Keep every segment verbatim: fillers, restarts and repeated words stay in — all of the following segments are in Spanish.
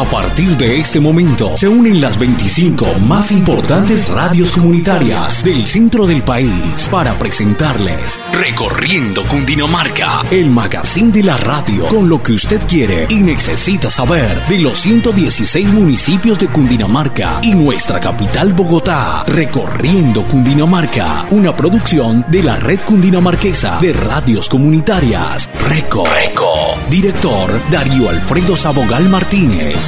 A partir de este momento se unen las veinticinco más importantes radios comunitarias del centro del país para presentarles Recorriendo Cundinamarca, el magazine de la radio con lo que usted quiere y necesita saber de los ciento dieciséis municipios de Cundinamarca y nuestra capital Bogotá. Recorriendo Cundinamarca, una producción de la Red Cundinamarquesa de Radios Comunitarias, RECO. RECO. Director Darío Alfredo Sabogal Martínez.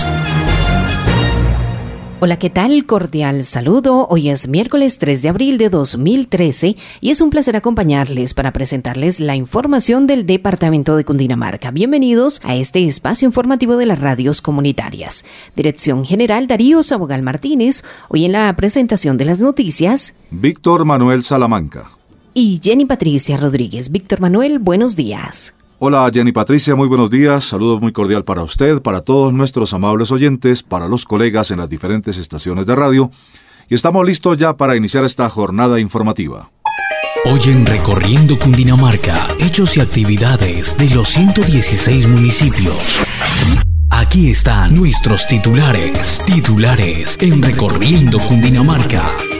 Hola, ¿qué tal? Cordial saludo. Hoy es miércoles tres de abril de dos mil trece y es un placer acompañarles para presentarles la información del departamento de Cundinamarca. Bienvenidos a este espacio informativo de las radios comunitarias. Dirección General Darío Sabogal Martínez. Hoy en la presentación de las noticias, Víctor Manuel Salamanca y Jenny Patricia Rodríguez. Víctor Manuel, buenos días. Hola Jenny Patricia, muy buenos días, saludos muy cordial para usted, para todos nuestros amables oyentes, para los colegas en las diferentes estaciones de radio, y estamos listos ya para iniciar esta jornada informativa. Hoy en Recorriendo Cundinamarca, hechos y actividades de los ciento dieciséis municipios. Aquí están nuestros titulares, titulares en Recorriendo Cundinamarca.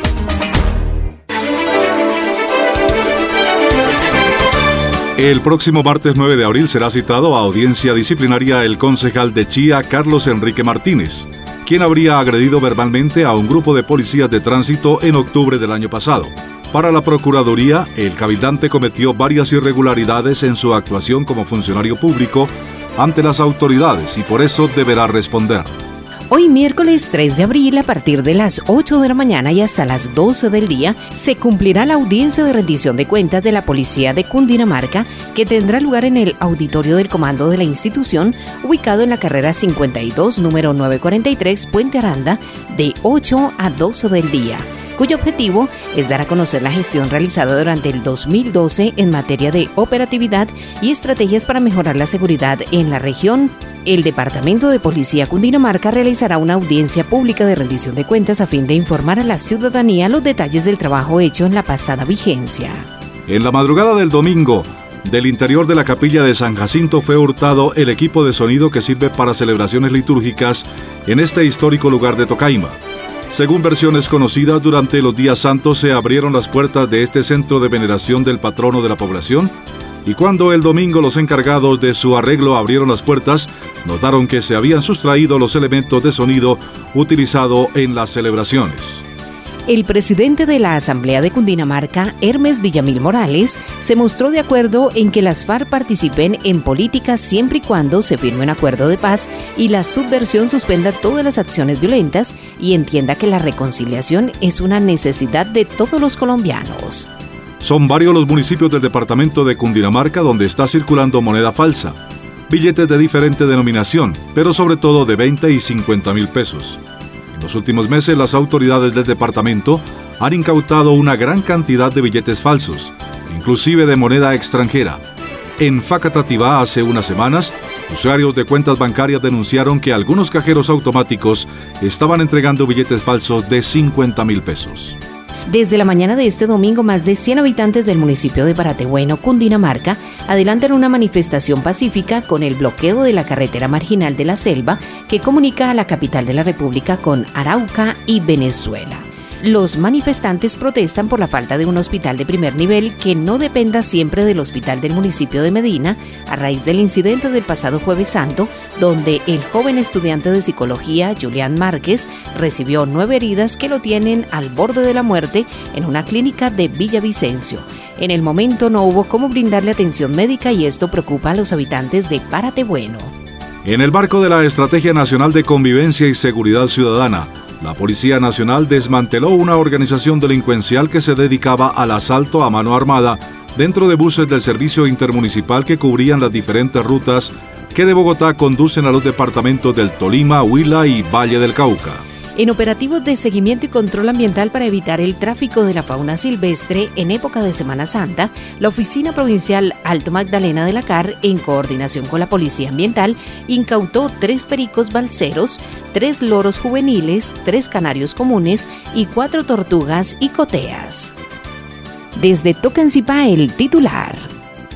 El próximo martes nueve de abril será citado a audiencia disciplinaria el concejal de Chía, Carlos Enrique Martínez, quien habría agredido verbalmente a un grupo de policías de tránsito en octubre del año pasado. Para la Procuraduría, el cabildante cometió varias irregularidades en su actuación como funcionario público ante las autoridades y por eso deberá responder. Hoy miércoles tres de abril, a partir de las ocho de la mañana y hasta las doce del día, se cumplirá la audiencia de rendición de cuentas de la Policía de Cundinamarca, que tendrá lugar en el auditorio del comando de la institución, ubicado en la carrera cincuenta y dos, número novecientos cuarenta y tres, Puente Aranda, de ocho a doce del día, cuyo objetivo es dar a conocer la gestión realizada durante el dos mil doce en materia de operatividad y estrategias para mejorar la seguridad en la región. El Departamento de Policía Cundinamarca realizará una audiencia pública de rendición de cuentas a fin de informar a la ciudadanía los detalles del trabajo hecho en la pasada vigencia. En la madrugada del domingo, del interior de la capilla de San Jacinto fue hurtado el equipo de sonido que sirve para celebraciones litúrgicas en este histórico lugar de Tocaima. Según versiones conocidas, durante los días santos se abrieron las puertas de este centro de veneración del patrono de la población, y cuando el domingo los encargados de su arreglo abrieron las puertas, notaron que se habían sustraído los elementos de sonido utilizados en las celebraciones. El presidente de la Asamblea de Cundinamarca, Hermes Villamil Morales, se mostró de acuerdo en que las FARC participen en política siempre y cuando se firme un acuerdo de paz y la subversión suspenda todas las acciones violentas y entienda que la reconciliación es una necesidad de todos los colombianos. Son varios los municipios del departamento de Cundinamarca donde está circulando moneda falsa, billetes de diferente denominación, pero sobre todo de veinte y cincuenta mil pesos. En los últimos meses, las autoridades del departamento han incautado una gran cantidad de billetes falsos, inclusive de moneda extranjera. En Facatativá, hace unas semanas, usuarios de cuentas bancarias denunciaron que algunos cajeros automáticos estaban entregando billetes falsos de cincuenta mil pesos. Desde la mañana de este domingo, más de cien habitantes del municipio de Paratebueno, Cundinamarca, adelantan una manifestación pacífica con el bloqueo de la carretera marginal de la Selva que comunica a la capital de la República con Arauca y Venezuela. Los manifestantes protestan por la falta de un hospital de primer nivel que no dependa siempre del hospital del municipio de Medina, a raíz del incidente del pasado Jueves Santo, donde el joven estudiante de psicología, Julián Márquez, recibió nueve heridas que lo tienen al borde de la muerte en una clínica de Villavicencio. En el momento no hubo cómo brindarle atención médica y esto preocupa a los habitantes de Paratebueno. En el marco de la Estrategia Nacional de Convivencia y Seguridad Ciudadana, la Policía Nacional desmanteló una organización delincuencial que se dedicaba al asalto a mano armada dentro de buses del servicio intermunicipal que cubrían las diferentes rutas que de Bogotá conducen a los departamentos del Tolima, Huila y Valle del Cauca. En operativos de seguimiento y control ambiental para evitar el tráfico de la fauna silvestre en época de Semana Santa, la Oficina Provincial Alto Magdalena de la C A R, en coordinación con la Policía Ambiental, incautó tres pericos balseros, tres loros juveniles, tres canarios comunes y cuatro tortugas y coteas. Desde Tocancipá, el titular.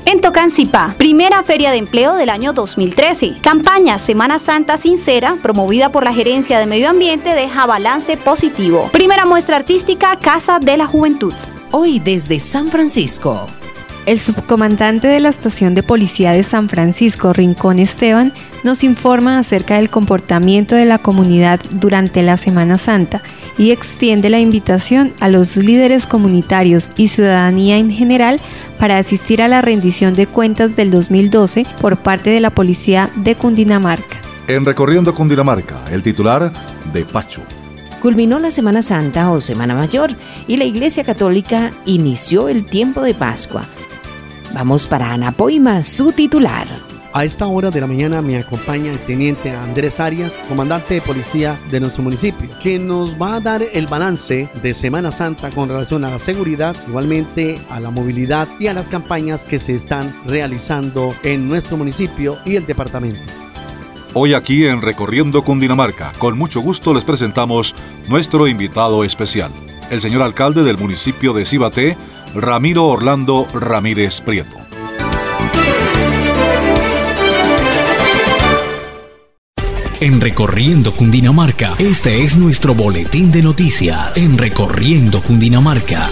En Tocancipá, primera feria de empleo del año dos mil trece. Campaña Semana Santa Sincera, promovida por la Gerencia de Medio Ambiente, deja balance positivo. Primera muestra artística, Casa de la Juventud. Hoy desde San Francisco. El subcomandante de la Estación de Policía de San Francisco, Rincón Esteban, nos informa acerca del comportamiento de la comunidad durante la Semana Santa y extiende la invitación a los líderes comunitarios y ciudadanía en general para asistir a la rendición de cuentas del dos mil doce por parte de la Policía de Cundinamarca. En Recorriendo Cundinamarca, el titular de Pacho. Culminó la Semana Santa o Semana Mayor y la Iglesia Católica inició el tiempo de Pascua. Vamos para Anapoima, su titular. A esta hora de la mañana me acompaña el teniente Andrés Arias, comandante de policía de nuestro municipio, que nos va a dar el balance de Semana Santa con relación a la seguridad, igualmente a la movilidad y a las campañas que se están realizando en nuestro municipio y el departamento. Hoy aquí en Recorriendo Cundinamarca, con mucho gusto les presentamos nuestro invitado especial, el señor alcalde del municipio de Cibaté, Ramiro Orlando Ramírez Prieto. En Recorriendo Cundinamarca, este es nuestro boletín de noticias. En Recorriendo Cundinamarca.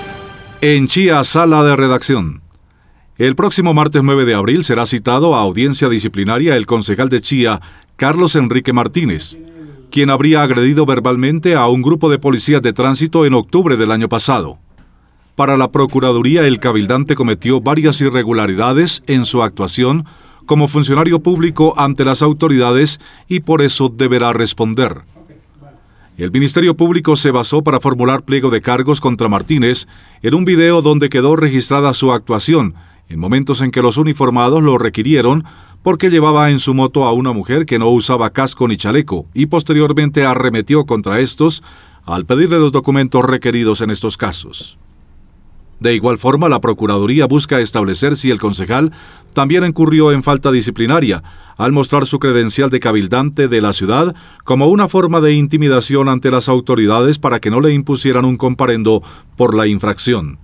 En Chía, sala de redacción. El próximo martes nueve de abril será citado a audiencia disciplinaria el concejal de Chía, Carlos Enrique Martínez, quien habría agredido verbalmente a un grupo de policías de tránsito en octubre del año pasado. Para la Procuraduría, el cabildante cometió varias irregularidades en su actuación como funcionario público ante las autoridades y por eso deberá responder. El Ministerio Público se basó para formular pliego de cargos contra Martínez en un video donde quedó registrada su actuación en momentos en que los uniformados lo requirieron porque llevaba en su moto a una mujer que no usaba casco ni chaleco y posteriormente arremetió contra estos al pedirle los documentos requeridos en estos casos. De igual forma, la Procuraduría busca establecer si el concejal también incurrió en falta disciplinaria al mostrar su credencial de cabildante de la ciudad como una forma de intimidación ante las autoridades para que no le impusieran un comparendo por la infracción.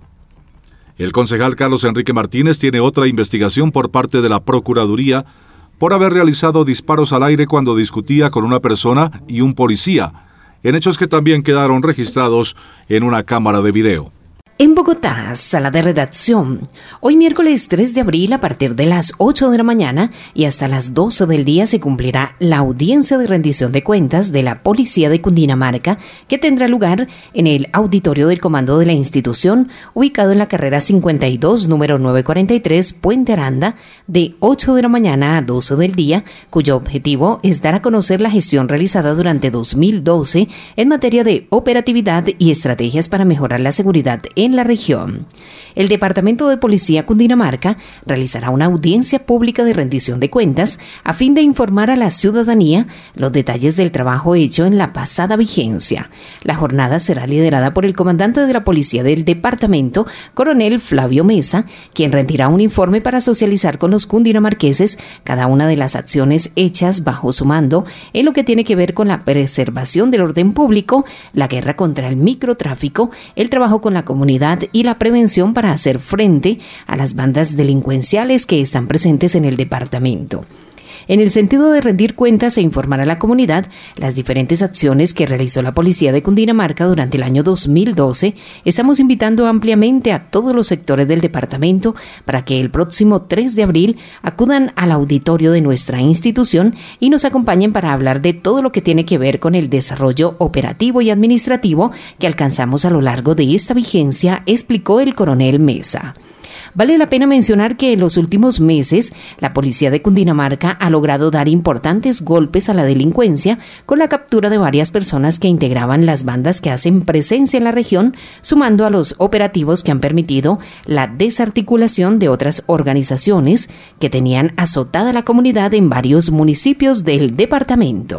El concejal Carlos Enrique Martínez tiene otra investigación por parte de la Procuraduría por haber realizado disparos al aire cuando discutía con una persona y un policía, en hechos que también quedaron registrados en una cámara de video. En Bogotá, sala de redacción. Hoy miércoles tres de abril a partir de las ocho de la mañana y hasta las doce del día se cumplirá la audiencia de rendición de cuentas de la Policía de Cundinamarca que tendrá lugar en el auditorio del comando de la institución ubicado en la carrera cincuenta y dos, número novecientos cuarenta y tres, Puente Aranda, de ocho de la mañana a doce del día, cuyo objetivo es dar a conocer la gestión realizada durante dos mil doce en materia de operatividad y estrategias para mejorar la seguridad en en la región. El Departamento de Policía Cundinamarca realizará una audiencia pública de rendición de cuentas a fin de informar a la ciudadanía los detalles del trabajo hecho en la pasada vigencia. La jornada será liderada por el comandante de la Policía del Departamento, Coronel Flavio Mesa, quien rendirá un informe para socializar con los cundinamarqueses cada una de las acciones hechas bajo su mando en lo que tiene que ver con la preservación del orden público, la guerra contra el microtráfico, el trabajo con la comunidad y la prevención para hacer frente a las bandas delincuenciales que están presentes en el departamento. En el sentido de rendir cuentas e informar a la comunidad las diferentes acciones que realizó la Policía de Cundinamarca durante el año dos mil doce, estamos invitando ampliamente a todos los sectores del departamento para que el próximo tres de abril acudan al auditorio de nuestra institución y nos acompañen para hablar de todo lo que tiene que ver con el desarrollo operativo y administrativo que alcanzamos a lo largo de esta vigencia, explicó el coronel Mesa. Vale la pena mencionar que en los últimos meses la Policía de Cundinamarca ha logrado dar importantes golpes a la delincuencia con la captura de varias personas que integraban las bandas que hacen presencia en la región, sumando a los operativos que han permitido la desarticulación de otras organizaciones que tenían azotada la comunidad en varios municipios del departamento.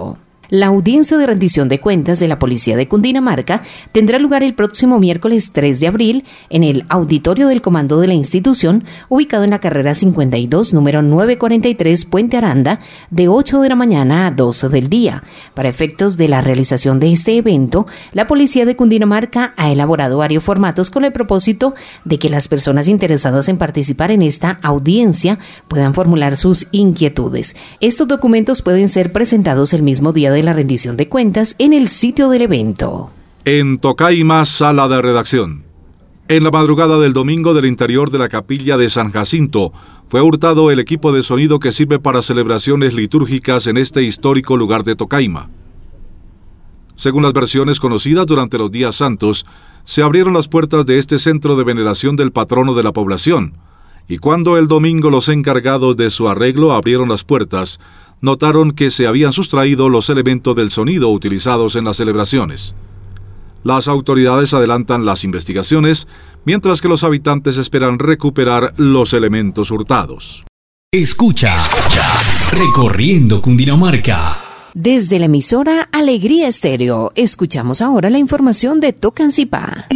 La audiencia de rendición de cuentas de la Policía de Cundinamarca tendrá lugar el próximo miércoles tres de abril en el auditorio del comando de la institución, ubicado en la carrera cincuenta y dos, número novecientos cuarenta y tres, Puente Aranda, de ocho de la mañana a doce del día. Para efectos de la realización de este evento, la Policía de Cundinamarca ha elaborado varios formatos con el propósito de que las personas interesadas en participar en esta audiencia puedan formular sus inquietudes. Estos documentos pueden ser presentados el mismo día de la rendición de cuentas en el sitio del evento. En Tocaima, sala de redacción. En la madrugada del domingo, del interior de la capilla de San Jacinto fue hurtado el equipo de sonido que sirve para celebraciones litúrgicas en este histórico lugar de Tocaima. Según las versiones conocidas, durante los días santos se abrieron las puertas de este centro de veneración del patrono de la población, y cuando el domingo los encargados de su arreglo abrieron las puertas, notaron que se habían sustraído los elementos del sonido utilizados en las celebraciones. Las autoridades adelantan las investigaciones, mientras que los habitantes esperan recuperar los elementos hurtados. Escucha, Recorriendo Cundinamarca. Desde la emisora Alegría Estéreo, escuchamos ahora la información de Tocancipá.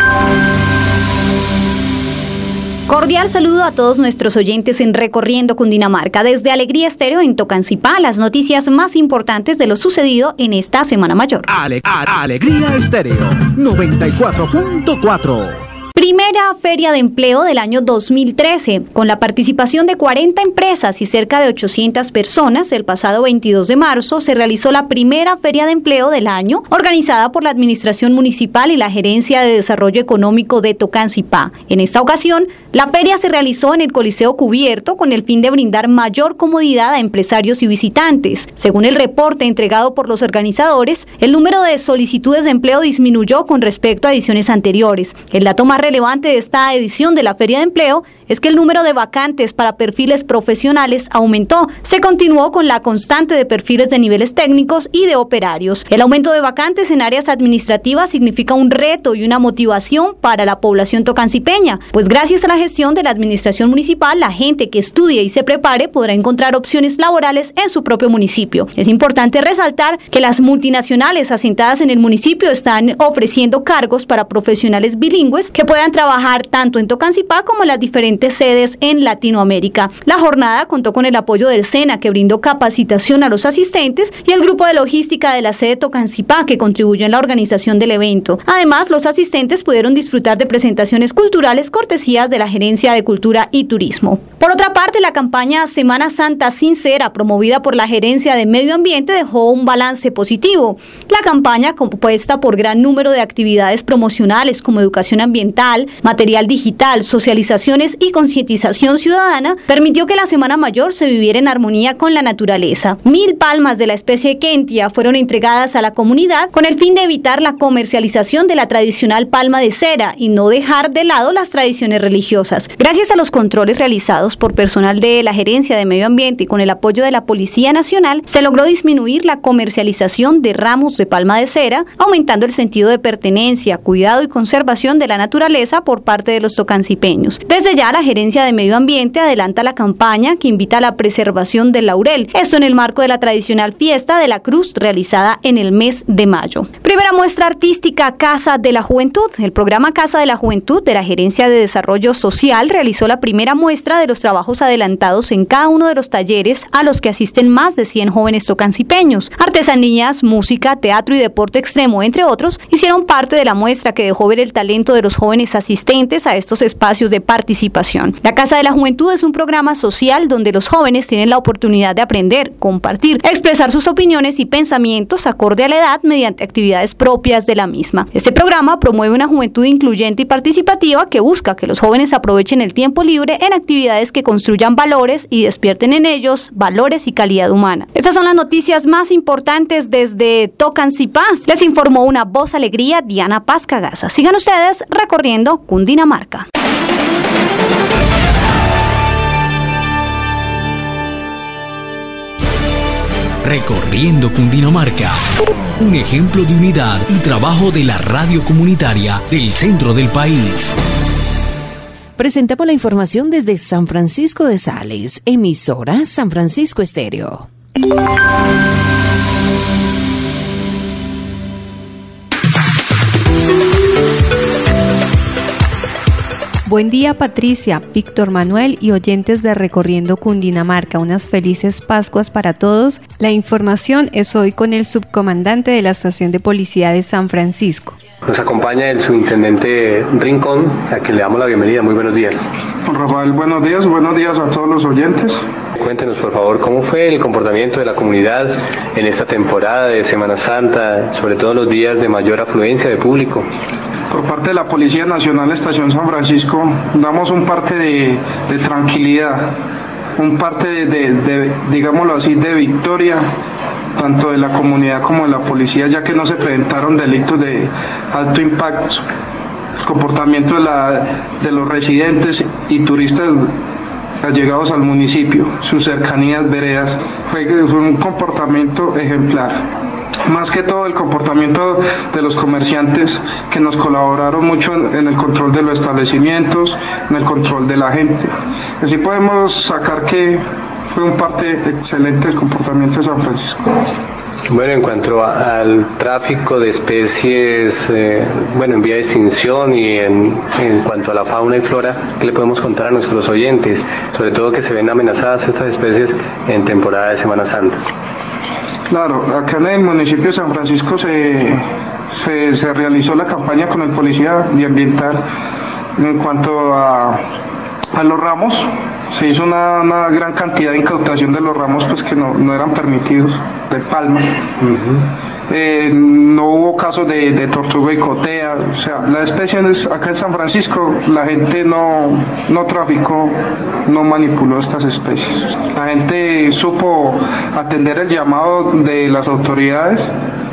Cordial saludo a todos nuestros oyentes en Recorriendo Cundinamarca. Desde Alegría Estéreo en Tocancipá, las noticias más importantes de lo sucedido en esta Semana Mayor. Ale, a, Alegría Estéreo noventa y cuatro punto cuatro. Primera Feria de Empleo del año dos mil trece, con la participación de cuarenta empresas y cerca de ochocientas personas. El pasado veintidós de marzo se realizó la primera Feria de Empleo del año, organizada por la Administración Municipal y la Gerencia de Desarrollo Económico de Tocancipá. En esta ocasión, la feria se realizó en el Coliseo Cubierto con el fin de brindar mayor comodidad a empresarios y visitantes. Según el reporte entregado por los organizadores, el número de solicitudes de empleo disminuyó con respecto a ediciones anteriores. El dato más relevante de esta edición de la Feria de Empleo es que el número de vacantes para perfiles profesionales aumentó. Se continuó con la constante de perfiles de niveles técnicos y de operarios. El aumento de vacantes en áreas administrativas significa un reto y una motivación para la población tocancipeña, pues gracias a la gestión de la administración municipal, la gente que estudie y se prepare podrá encontrar opciones laborales en su propio municipio. Es importante resaltar que las multinacionales asentadas en el municipio están ofreciendo cargos para profesionales bilingües que puedan trabajar tanto en Tocancipá como en las diferentes sedes en Latinoamérica. La jornada contó con el apoyo del SENA, que brindó capacitación a los asistentes, y el grupo de logística de la sede Tocancipá, que contribuyó en la organización del evento. Además, los asistentes pudieron disfrutar de presentaciones culturales cortesías de la Gerencia de Cultura y Turismo. Por otra parte, la campaña Semana Santa Sincera, promovida por la Gerencia de Medio Ambiente, dejó un balance positivo. La campaña, compuesta por gran número de actividades promocionales como educación ambiental, material digital, socializaciones y concientización ciudadana, permitió que la Semana Mayor se viviera en armonía con la naturaleza. Mil palmas de la especie Kentia fueron entregadas a la comunidad con el fin de evitar la comercialización de la tradicional palma de cera y no dejar de lado las tradiciones religiosas. Gracias a los controles realizados por personal de la Gerencia de Medio Ambiente y con el apoyo de la Policía Nacional, se logró disminuir la comercialización de ramos de palma de cera, aumentando el sentido de pertenencia, cuidado y conservación de la naturaleza por parte de los tocancipeños. Desde ya, la Gerencia de Medio Ambiente adelanta la campaña que invita a la preservación del laurel, esto en el marco de la tradicional fiesta de la Cruz realizada en el mes de mayo. Primera muestra artística, Casa de la Juventud. El programa Casa de la Juventud de la Gerencia de Desarrollo Social realizó la primera muestra de los trabajos adelantados en cada uno de los talleres a los que asisten más de cien jóvenes tocancipeños. Artesanías, música, teatro y deporte extremo, entre otros, hicieron parte de la muestra que dejó ver el talento de los jóvenes asistentes a estos espacios de participación. La Casa de la Juventud es un programa social donde los jóvenes tienen la oportunidad de aprender, compartir, expresar sus opiniones y pensamientos acorde a la edad mediante actividades propias de la misma. Este programa promueve una juventud incluyente y participativa que busca que los jóvenes aprovechen el tiempo libre en actividades que construyan valores y despierten en ellos valores y calidad humana. Estas son las noticias más importantes desde Tocancipá. Les informó una voz alegría, Diana Paz Cagaza. Sigan ustedes recorriendo Cundinamarca. Recorriendo Cundinamarca, un ejemplo de unidad y trabajo de la radio comunitaria del centro del país. Presentamos la información desde San Francisco de Sales, emisora San Francisco Estéreo. Buen día, Patricia, Víctor Manuel y oyentes de Recorriendo Cundinamarca. Unas felices Pascuas para todos. La información es hoy con el subcomandante de la Estación de Policía de San Francisco. Nos acompaña el subintendente Rincón, a quien le damos la bienvenida. Muy buenos días. Rafael, buenos días, buenos días a todos los oyentes. Cuéntenos, por favor, cómo fue el comportamiento de la comunidad en esta temporada de Semana Santa, sobre todo en los días de mayor afluencia de público. Por parte de la Policía Nacional Estación San Francisco, damos un parte de, de tranquilidad, un parte de, de, de, digámoslo así, de victoria, tanto de la comunidad como de la policía, ya que no se presentaron delitos de alto impacto. El comportamiento de, la, de los residentes y turistas allegados al municipio, sus cercanías, veredas, fue, fue un comportamiento ejemplar. Más que todo el comportamiento de los comerciantes que nos colaboraron mucho en, en el control de los establecimientos, en el control de la gente. Así podemos sacar que fue un parte excelente del comportamiento de San Francisco. Bueno, en cuanto a, al tráfico de especies, eh, bueno, en vía de extinción y en, en cuanto a la fauna y flora, ¿qué le podemos contar a nuestros oyentes? Sobre todo que se ven amenazadas estas especies en temporada de Semana Santa. Claro, acá en el municipio de San Francisco se, se, se realizó la campaña con el policía de ambiental en cuanto a, a los ramos. Se hizo una, una gran cantidad de incautación de los ramos pues que no, no eran permitidos, de palma. Uh-huh. Eh, no hubo casos de, de tortuga y cotea, o sea, las especies acá en San Francisco, la gente no, no traficó, no manipuló estas especies. La gente supo atender el llamado de las autoridades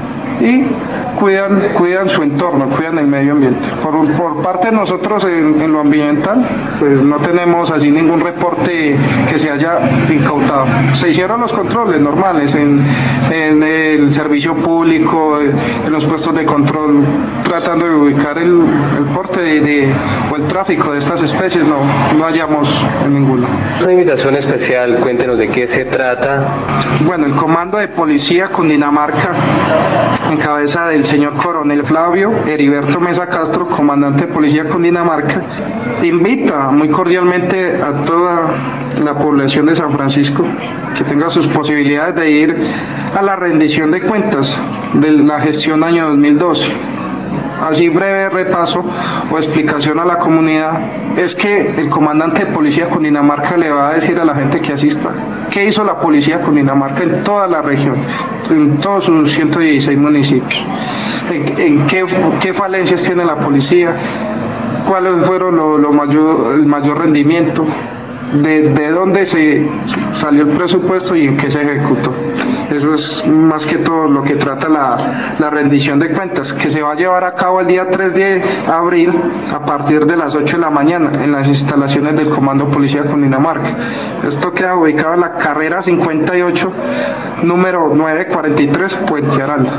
y cuidan, cuidan su entorno, cuidan el medio ambiente. Por, por parte de nosotros en, en lo ambiental, pues no tenemos así ningún reporte que se haya incautado. Se hicieron los controles normales en, en el servicio público, en los puestos de control, tratando de ubicar el, el porte de, de, o el tráfico de estas especies, no, no hallamos en ninguno. Una invitación especial, cuéntenos de qué se trata. Bueno, el Comando de Policía Cundinamarca, en cabeza del señor Coronel Flavio Heriberto Mesa Castro, comandante de Policía Cundinamarca, invita muy cordialmente a toda la población de San Francisco que tenga sus posibilidades de ir a la rendición de cuentas de la gestión año dos mil doce. Así breve repaso o explicación a la comunidad es que el comandante de Policía Cundinamarca le va a decir a la gente que asista qué hizo la Policía Cundinamarca en toda la región, en todos sus ciento dieciséis municipios, en, en qué, qué falencias tiene la policía, cuáles fueron lo, lo mayor, el mayor rendimiento, de, de dónde se salió el presupuesto y en qué se ejecutó. Eso es más que todo lo que trata la, la rendición de cuentas, que se va a llevar a cabo el día tres de abril a partir de las ocho de la mañana en las instalaciones del Comando Policía Cundinamarca. Esto queda ubicado en la carrera cincuenta y ocho, número nueve cuarenta y tres, Puente Aranda.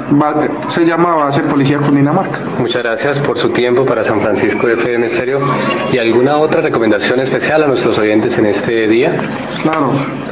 Se llama Base Policía Cundinamarca. Muchas gracias por su tiempo para San Francisco de F M Estéreo. ¿Y alguna otra recomendación especial a nuestros oyentes en este día? Claro.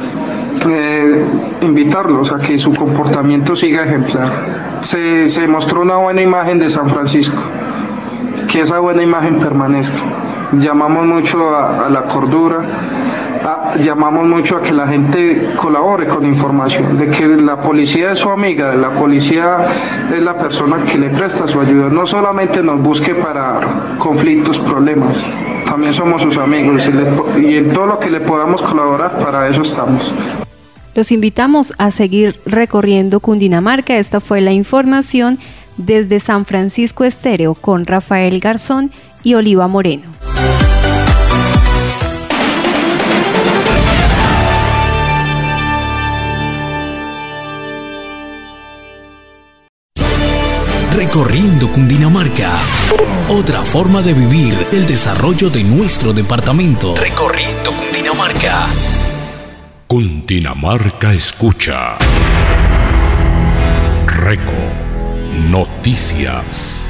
Eh, invitarlos a que su comportamiento siga ejemplar. Se, se mostró una buena imagen de San Francisco, que esa buena imagen permanezca. Llamamos mucho a, a la cordura, a, llamamos mucho a que la gente colabore con información, de que la policía es su amiga, la policía es la persona que le presta su ayuda, no solamente nos busque para conflictos, problemas, también somos sus amigos y, le, y en todo lo que le podamos colaborar, para eso estamos. Los invitamos a seguir recorriendo Cundinamarca. Esta fue la información desde San Francisco Estéreo con Rafael Garzón y Oliva Moreno. Recorriendo Cundinamarca. Otra forma de vivir el desarrollo de nuestro departamento. Recorriendo Cundinamarca. Cundinamarca escucha. Reco Noticias.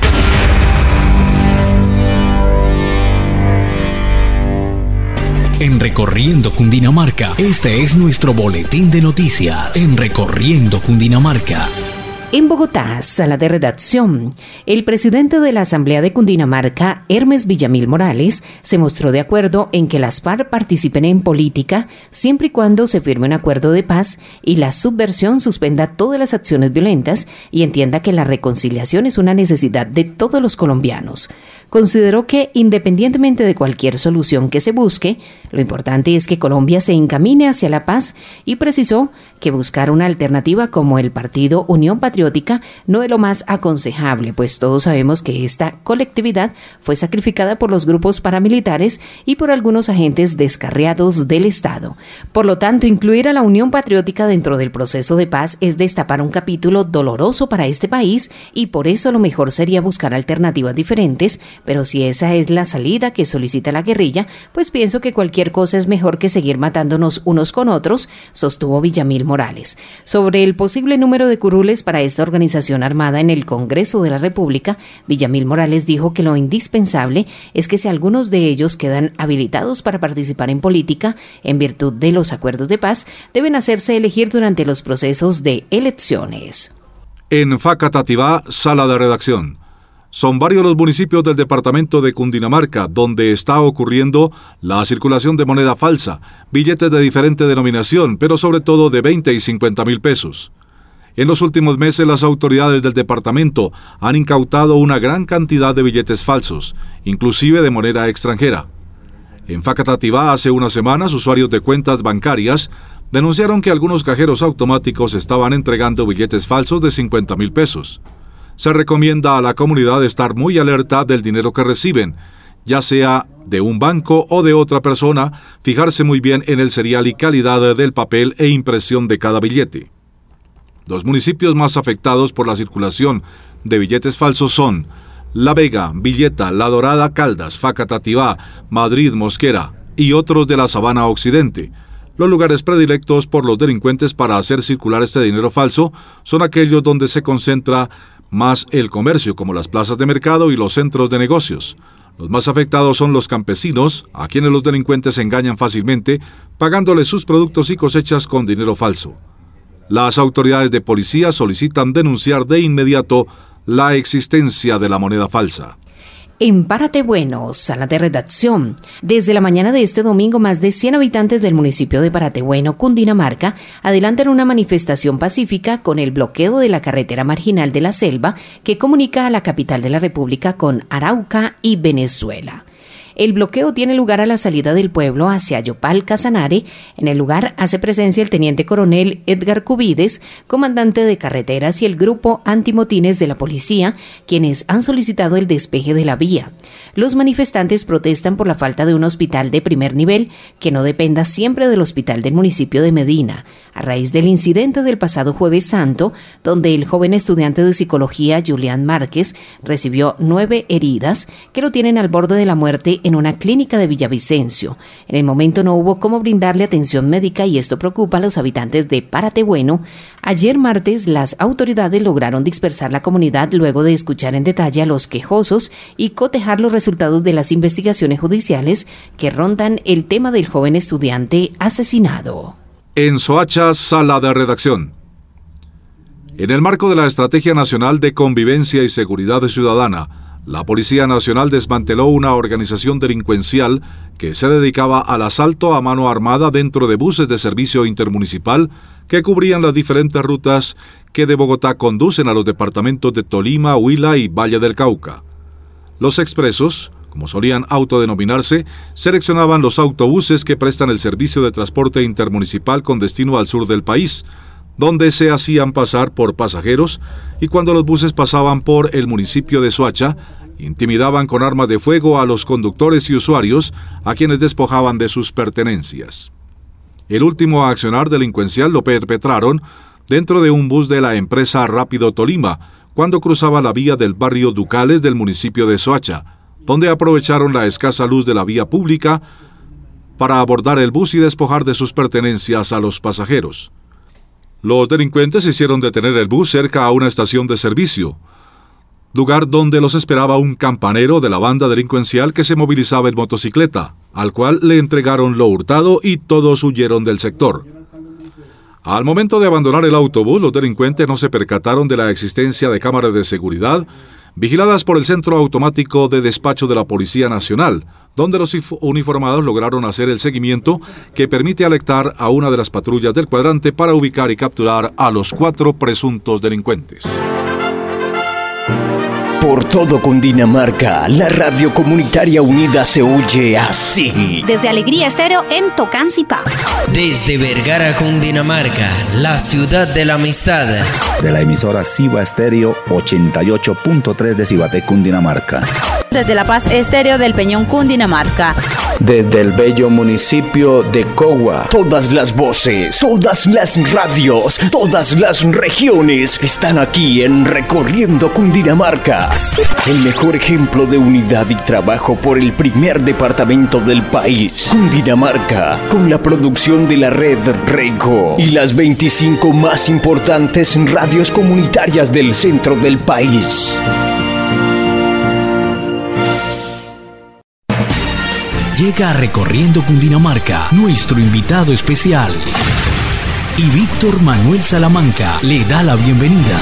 En Recorriendo Cundinamarca, este es nuestro boletín de noticias. En Recorriendo Cundinamarca. En Bogotá, sala de redacción, el presidente de la Asamblea de Cundinamarca, Hermes Villamil Morales, se mostró de acuerdo en que las FARC participen en política siempre y cuando se firme un acuerdo de paz y la subversión suspenda todas las acciones violentas y entienda que la reconciliación es una necesidad de todos los colombianos. Consideró que, independientemente de cualquier solución que se busque, lo importante es que Colombia se encamine hacia la paz y precisó que buscar una alternativa como el partido Unión Patriótica no es lo más aconsejable, pues todos sabemos que esta colectividad fue sacrificada por los grupos paramilitares y por algunos agentes descarriados del Estado. Por lo tanto, incluir a la Unión Patriótica dentro del proceso de paz es destapar un capítulo doloroso para este país y por eso lo mejor sería buscar alternativas diferentes. Pero si esa es la salida que solicita la guerrilla, pues pienso que cualquier cosa es mejor que seguir matándonos unos con otros, sostuvo Villamil Morales. Sobre el posible número de curules para esta organización armada en el Congreso de la República, Villamil Morales dijo que lo indispensable es que si algunos de ellos quedan habilitados para participar en política, en virtud de los acuerdos de paz, deben hacerse elegir durante los procesos de elecciones. En Facatativá, sala de redacción. Son varios los municipios del departamento de Cundinamarca donde está ocurriendo la circulación de moneda falsa, billetes de diferente denominación, pero sobre todo de veinte y cincuenta mil pesos. En los últimos meses las autoridades del departamento han incautado una gran cantidad de billetes falsos, inclusive de moneda extranjera. En Facatativá, hace unas semanas, usuarios de cuentas bancarias denunciaron que algunos cajeros automáticos estaban entregando billetes falsos de cincuenta mil pesos. Se recomienda a la comunidad estar muy alerta del dinero que reciben, ya sea de un banco o de otra persona, fijarse muy bien en el serial y calidad del papel e impresión de cada billete. Los municipios más afectados por la circulación de billetes falsos son La Vega, Villeta, La Dorada, Caldas, Facatativá, Madrid, Mosquera y otros de la Sabana Occidente. Los lugares predilectos por los delincuentes para hacer circular este dinero falso son aquellos donde se concentra más el comercio, como las plazas de mercado y los centros de negocios. Los más afectados son los campesinos, a quienes los delincuentes engañan fácilmente, pagándoles sus productos y cosechas con dinero falso. Las autoridades de policía solicitan denunciar de inmediato la existencia de la moneda falsa. En Párate Bueno, sala de redacción. Desde la mañana de este domingo, más de cien habitantes del municipio de Párate Bueno, Cundinamarca, adelantan una manifestación pacífica con el bloqueo de la carretera marginal de la Selva que comunica a la capital de la República con Arauca y Venezuela. El bloqueo tiene lugar a la salida del pueblo hacia Yopal, Casanare. En el lugar hace presencia el teniente coronel Edgar Cubides, comandante de carreteras, y el grupo antimotines de la policía, quienes han solicitado el despeje de la vía. Los manifestantes protestan por la falta de un hospital de primer nivel que no dependa siempre del hospital del municipio de Medina, a raíz del incidente del pasado Jueves Santo, donde el joven estudiante de psicología Julián Márquez recibió nueve heridas que lo tienen al borde de la muerte en una clínica de Villavicencio. En el momento no hubo cómo brindarle atención médica y esto preocupa a los habitantes de Párate Bueno. Ayer martes, las autoridades lograron dispersar la comunidad luego de escuchar en detalle a los quejosos y cotejar los resultados de las investigaciones judiciales que rondan el tema del joven estudiante asesinado. En Soacha, sala de redacción. En el marco de la Estrategia Nacional de Convivencia y Seguridad Ciudadana, la Policía Nacional desmanteló una organización delincuencial que se dedicaba al asalto a mano armada dentro de buses de servicio intermunicipal que cubrían las diferentes rutas que de Bogotá conducen a los departamentos de Tolima, Huila y Valle del Cauca. Los expresos, como solían autodenominarse, seleccionaban los autobuses que prestan el servicio de transporte intermunicipal con destino al sur del país, donde se hacían pasar por pasajeros, y cuando los buses pasaban por el municipio de Soacha, intimidaban con armas de fuego a los conductores y usuarios, a quienes despojaban de sus pertenencias. El último accionar delincuencial lo perpetraron dentro de un bus de la empresa Rápido Tolima, cuando cruzaba la vía del barrio Ducales del municipio de Soacha, donde aprovecharon la escasa luz de la vía pública para abordar el bus y despojar de sus pertenencias a los pasajeros. Los delincuentes hicieron detener el bus cerca a una estación de servicio, lugar donde los esperaba un campanero de la banda delincuencial que se movilizaba en motocicleta, al cual le entregaron lo hurtado y todos huyeron del sector. Al momento de abandonar el autobús, los delincuentes no se percataron de la existencia de cámaras de seguridad vigiladas por el Centro Automático de Despacho de la Policía Nacional, donde los uniformados lograron hacer el seguimiento que permite alertar a una de las patrullas del cuadrante para ubicar y capturar a los cuatro presuntos delincuentes. Por todo Cundinamarca, la radio comunitaria unida se oye así. Desde Alegría Estéreo en Tocancipá. Desde Vergara, Cundinamarca, la ciudad de la amistad. De la emisora Ciba Estéreo ochenta y ocho punto tres de Cibaté, Cundinamarca. Desde La Paz Estéreo del Peñón, Cundinamarca. Desde el bello municipio de Cogua. Todas las voces, todas las radios, todas las regiones están aquí en Recorriendo Cundinamarca. El mejor ejemplo de unidad y trabajo por el primer departamento del país, Cundinamarca, con la producción de la red Rego y las veinticinco más importantes radios comunitarias del centro del país. Llega a Recorriendo Cundinamarca nuestro invitado especial. Y Víctor Manuel Salamanca le da la bienvenida.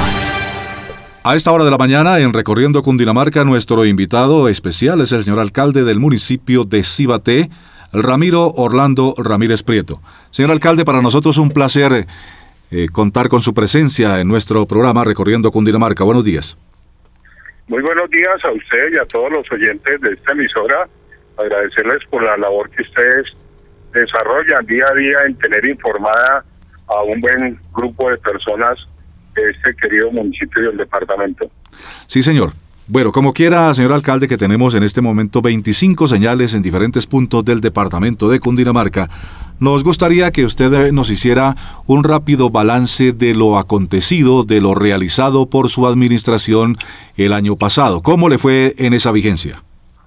A esta hora de la mañana, en Recorriendo Cundinamarca, nuestro invitado especial es el señor alcalde del municipio de Cibaté, Ramiro Orlando Ramírez Prieto. Señor alcalde, para nosotros es un placer eh, contar con su presencia en nuestro programa Recorriendo Cundinamarca. Buenos días. Muy buenos días a usted y a todos los oyentes de esta emisora. Agradecerles por la labor que ustedes desarrollan día a día en tener informada a un buen grupo de personas de este querido municipio y del departamento. Sí, señor. Bueno, como quiera, señor alcalde, que tenemos en este momento veinticinco señales en diferentes puntos del departamento de Cundinamarca, nos gustaría que usted nos hiciera un rápido balance de lo acontecido, de lo realizado por su administración el año pasado. ¿Cómo le fue en esa vigencia?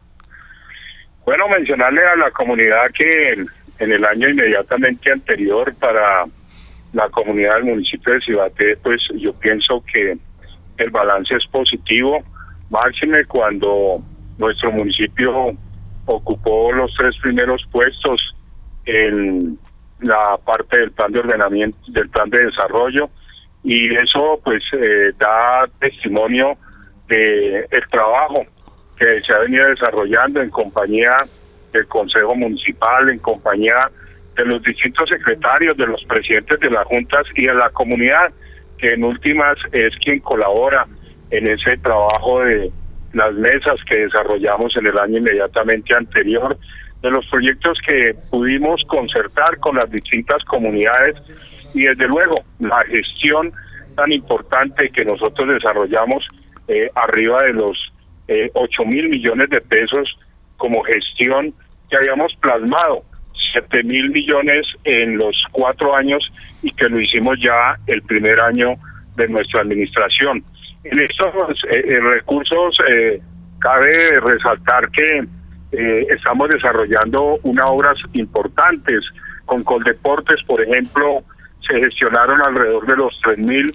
Bueno, mencionarle a la comunidad que en, en el año inmediatamente anterior para la comunidad del municipio de Cibaté, pues yo pienso que el balance es positivo, máxime cuando nuestro municipio ocupó los tres primeros puestos en la parte del plan de ordenamiento, del plan de desarrollo, y eso pues eh, da testimonio de el trabajo que se ha venido desarrollando en compañía del Consejo Municipal, en compañía de los distintos secretarios, de los presidentes de las juntas y de la comunidad, que en últimas es quien colabora en ese trabajo de las mesas que desarrollamos en el año inmediatamente anterior, de los proyectos que pudimos concertar con las distintas comunidades y desde luego la gestión tan importante que nosotros desarrollamos eh, arriba de los Eh, ocho mil millones de pesos como gestión que habíamos plasmado, siete mil millones en los cuatro años y que lo hicimos ya el primer año de nuestra administración. En estos eh, recursos eh, cabe resaltar que eh, estamos desarrollando unas obras importantes. Con Coldeportes, por ejemplo, se gestionaron alrededor de los tres mil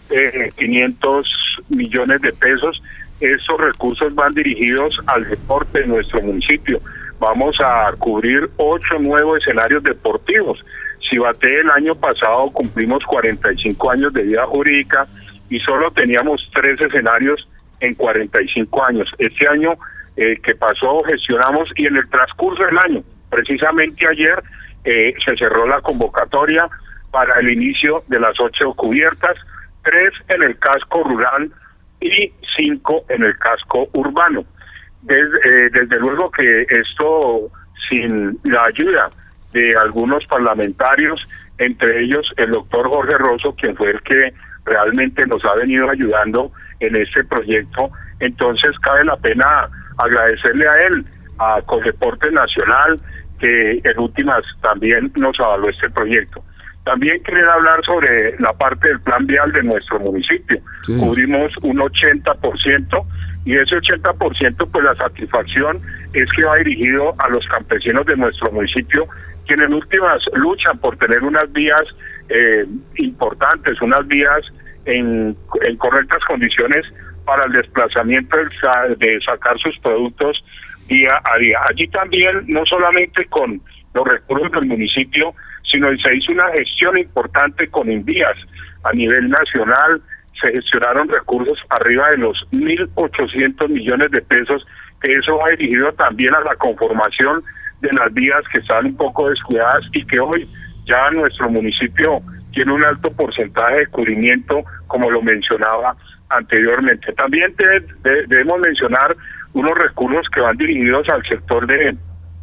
quinientos millones de pesos. Estos recursos van dirigidos al deporte de nuestro municipio. Vamos a cubrir ocho nuevos escenarios deportivos. Cibaté el año pasado cumplimos cuarenta y cinco años de vida jurídica y solo teníamos tres escenarios en cuarenta y cinco años. Este año eh, que pasó gestionamos y en el transcurso del año, precisamente ayer, eh, se cerró la convocatoria para el inicio de las ocho cubiertas, tres en el casco rural y cinco en el casco urbano. Desde, eh, desde luego que esto sin la ayuda de algunos parlamentarios, entre ellos el doctor Jorge Rosso, quien fue el que realmente nos ha venido ayudando en este proyecto, entonces cabe la pena agradecerle a él, a Coldeportes Nacional, que en últimas también nos avaló este proyecto. También quería hablar sobre la parte del plan vial de nuestro municipio. Sí. Cubrimos un ochenta por ciento y ese ochenta por ciento pues la satisfacción es que va dirigido a los campesinos de nuestro municipio, quienes en últimas luchan por tener unas vías eh, importantes, unas vías en, en correctas condiciones para el desplazamiento de, de sacar sus productos día a día. Allí también, no solamente con los recursos del municipio, sino se hizo una gestión importante con Invías a nivel nacional. Se gestionaron recursos arriba de los mil ochocientos millones de pesos, que eso va dirigido también a la conformación de las vías que están un poco descuidadas y que hoy ya nuestro municipio tiene un alto porcentaje de cubrimiento, como lo mencionaba anteriormente. También de, de, debemos mencionar unos recursos que van dirigidos al sector de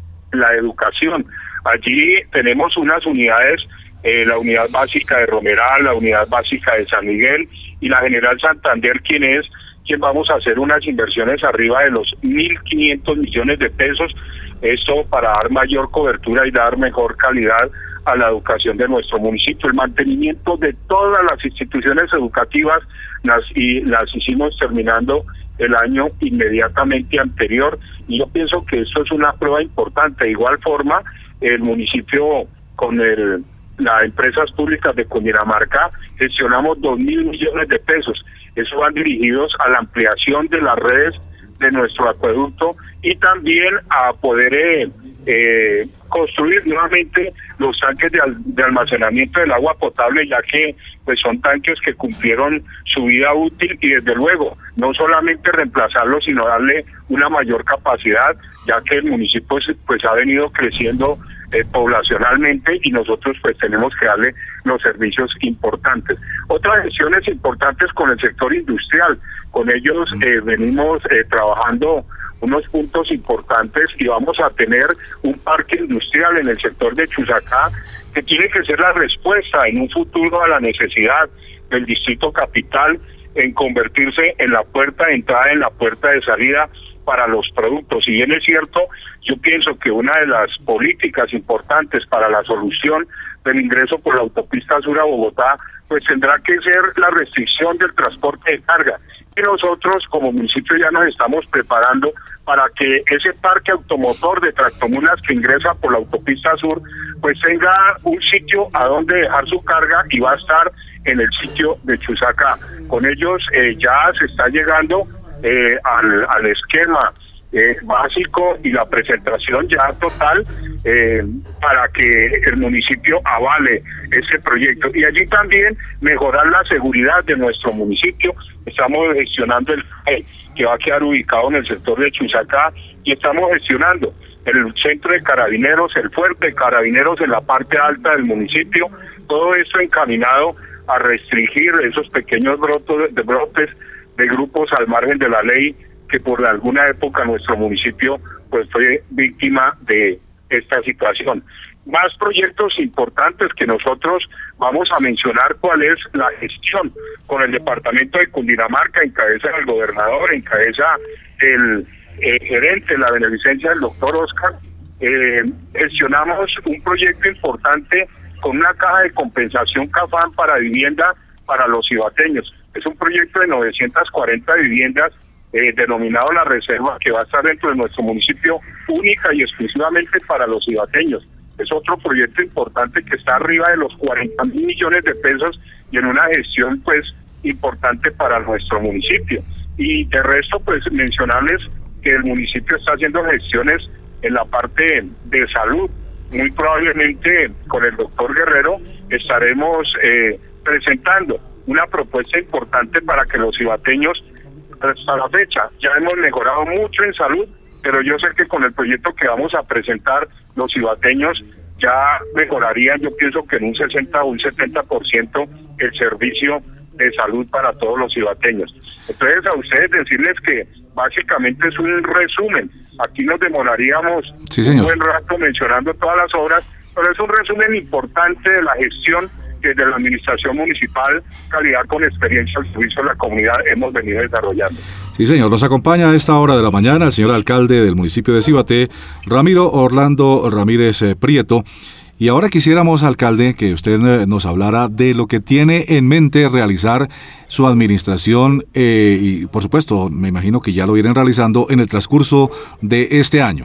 la educación. Allí tenemos unas unidades, eh, la unidad básica de Romeral, la unidad básica de San Miguel y la General Santander, quien es quien vamos a hacer unas inversiones arriba de los mil quinientos millones de pesos, esto para dar mayor cobertura y dar mejor calidad a la educación de nuestro municipio. El mantenimiento de todas las instituciones educativas las, y las hicimos terminando el año inmediatamente anterior, y yo pienso que esto es una prueba importante. De igual forma, el municipio con el las empresas públicas de Cundinamarca gestionamos dos mil millones de pesos. Eso van dirigidos a la ampliación de las redes de nuestro acueducto y también a poder eh, eh, construir nuevamente los tanques de, al, de almacenamiento del agua potable, ya que pues son tanques que cumplieron su vida útil, y desde luego no solamente reemplazarlos, sino darle una mayor capacidad, ya que el municipio pues, pues ha venido creciendo eh, poblacionalmente, y nosotros pues tenemos que darle los servicios importantes. Otras gestiones importantes con el sector industrial, con ellos eh, venimos eh, trabajando unos puntos importantes, y vamos a tener un parque industrial en el sector de Chusacá que tiene que ser la respuesta en un futuro a la necesidad del distrito capital en convertirse en la puerta de entrada, en la puerta de salida para los productos. Si bien es cierto, yo pienso que una de las políticas importantes para la solución del ingreso por la autopista sur a Bogotá, pues tendrá que ser la restricción del transporte de carga. Y nosotros como municipio ya nos estamos preparando para que ese parque automotor de tractomulas que ingresa por la autopista sur, pues tenga un sitio a donde dejar su carga, y va a estar en el sitio de Chusacá. Con ellos eh, ya se está llegando eh, al, al esquema eh, básico y la presentación ya total eh, para que el municipio avale ese proyecto, y allí también mejorar la seguridad de nuestro municipio. Estamos gestionando el C A E, que va a quedar ubicado en el sector de Chusacá, y estamos gestionando el centro de carabineros, el fuerte de carabineros en la parte alta del municipio. Todo esto encaminado a restringir esos pequeños brotes de, brotes de grupos al margen de la ley, que por alguna época nuestro municipio pues fue víctima de esta situación. Más proyectos importantes que nosotros vamos a mencionar, cuál es la gestión con el departamento de Cundinamarca, en cabeza del gobernador, en cabeza del eh, gerente de la beneficencia, del doctor Oscar. Eh, gestionamos un proyecto importante con una caja de compensación CAFAM para vivienda para los cibateños. Es un proyecto de novecientas cuarenta viviendas Eh, denominado La Reserva, que va a estar dentro de nuestro municipio, única y exclusivamente para los cibateños. Es otro proyecto importante que está arriba de los cuarenta mil millones de pesos, y en una gestión pues importante para nuestro municipio. Y de resto pues mencionarles que el municipio está haciendo gestiones en la parte de salud. Muy probablemente con el doctor Guerrero estaremos eh, presentando una propuesta importante para que los cibateños, hasta la fecha ya hemos mejorado mucho en salud, pero yo sé que con el proyecto que vamos a presentar, los cibateños ya mejorarían, yo pienso que en un sesenta o un setenta por ciento el servicio de salud para todos los cibateños. Entonces, a ustedes decirles que básicamente es un resumen. Aquí nos demoraríamos sí, señor. un buen rato mencionando todas las obras, pero es un resumen importante de la gestión desde la administración municipal, calidad con experiencia al servicio de la comunidad, hemos venido desarrollando. Sí, señor. Nos acompaña a esta hora de la mañana el señor alcalde del municipio de Cibaté, Ramiro Orlando Ramírez eh, Prieto. Y ahora quisiéramos, alcalde, que usted eh, nos hablara de lo que tiene en mente realizar su administración eh, y, por supuesto, me imagino que ya lo vienen realizando en el transcurso de este año.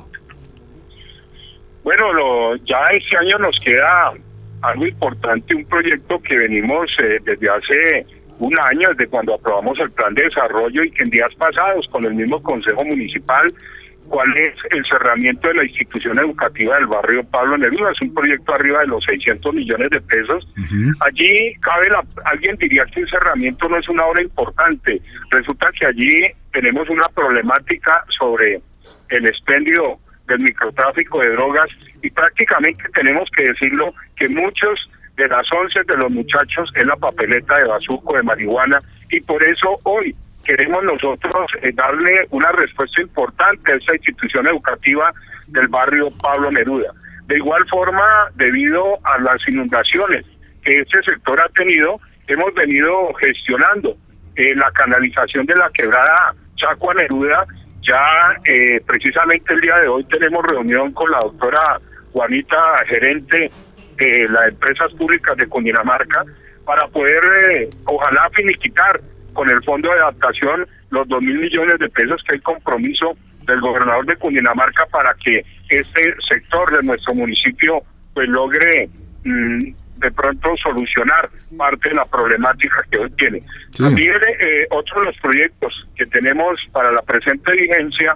Bueno, lo, ya este año nos queda algo importante, un proyecto que venimos eh, desde hace un año, desde cuando aprobamos el plan de desarrollo, y que en días pasados con el mismo Consejo Municipal cuál es el cerramiento de la institución educativa del barrio Pablo Neruda. Es un proyecto arriba de los seiscientos millones de pesos. Uh-huh. Allí cabe la, alguien diría que el cerramiento no es una obra importante. Resulta que allí tenemos una problemática sobre el expendio del microtráfico de drogas y prácticamente tenemos que decirlo que muchos de las once de los muchachos es la papeleta de bazuco, de marihuana, y por eso hoy queremos nosotros eh, darle una respuesta importante a esta institución educativa del barrio Pablo Neruda. De igual forma, debido a las inundaciones que este sector ha tenido, hemos venido gestionando eh, la canalización de la quebrada Chacua Neruda. Ya eh, precisamente el día de hoy tenemos reunión con la doctora Juanita, gerente de las empresas públicas de Cundinamarca, para poder eh, ojalá finiquitar con el fondo de adaptación los dos mil millones de pesos que hay compromiso del gobernador de Cundinamarca para que este sector de nuestro municipio pues logre mmm, de pronto solucionar parte de la problemática que hoy tiene. Sí. También eh, otro de los proyectos que tenemos para la presente vigencia